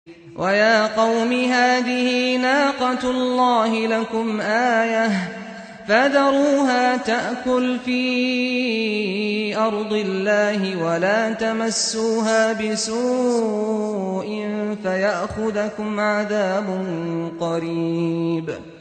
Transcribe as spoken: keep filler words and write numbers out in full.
وَيَا قَوْمِ هَٰذِهِ نَاقَةُ اللَّهِ لَكُمْ آيَةً فَذَرُوهَا تَأْكُلْ فِي أَرْضِ اللَّهِ وَلَا تَمَسُّوهَا بِسُوءٍ فَيَأْخُذَكُمْ عَذَابٌ قَرِيبٌ